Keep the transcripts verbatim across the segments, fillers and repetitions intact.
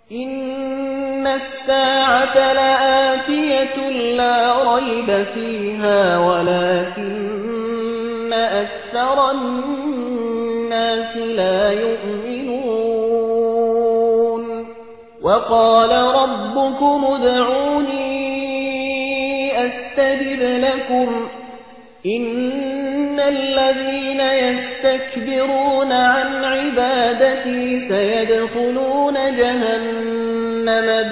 إن الساعة لآتية لا ريب فيها ولكن أكثر الناس لا يؤمنون وقال ربكم ادعوني أستجب لكم إن الذين يستكبرون عن عبادتي سيدخلون جهنم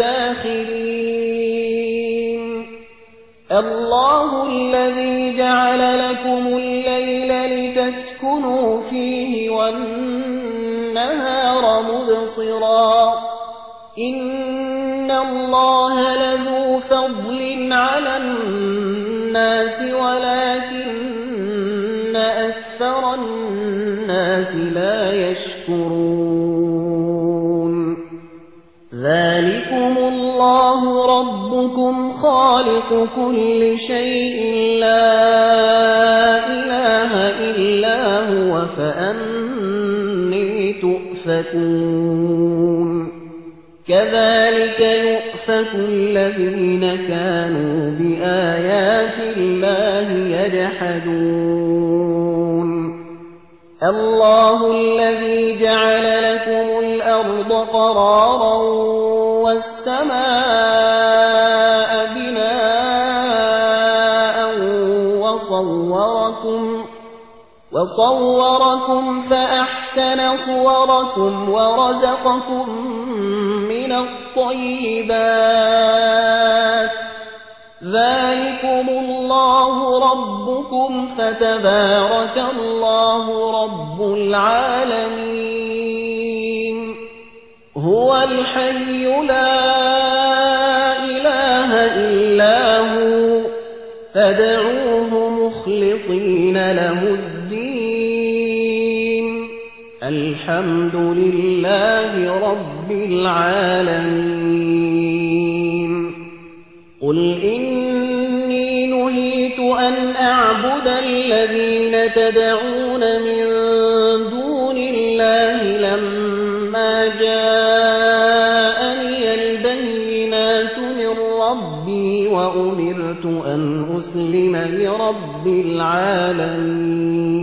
داخرين الله الذي جعل لكم الليل لتسكنوا فيه والنهار مبصرا إن الله لذو فضل على الناس ولكن أكثر الناس لا يشكرون ذلكم الله ربكم خالق كل شيء لا إله إلا هو فأني تؤفكون كذلك يؤفك الذين كانوا بآيات الله يجحدون الله الذي جعل لكم الأرض قرارا والسماء بناء وصوركم وصوركم فأحسن صوركم ورزقكم من الطيبات ذلكم الله ربكم فتبارك الله رب العالمين هو الحي لا إله إلا هو فادعوه مخلصين له الدين الحمد لله رب العالمين قل إني نهيت أن أعبد الذين تدعون من دون الله لما جاءني البينات من ربي وأمرت أن أسلم لرب العالمين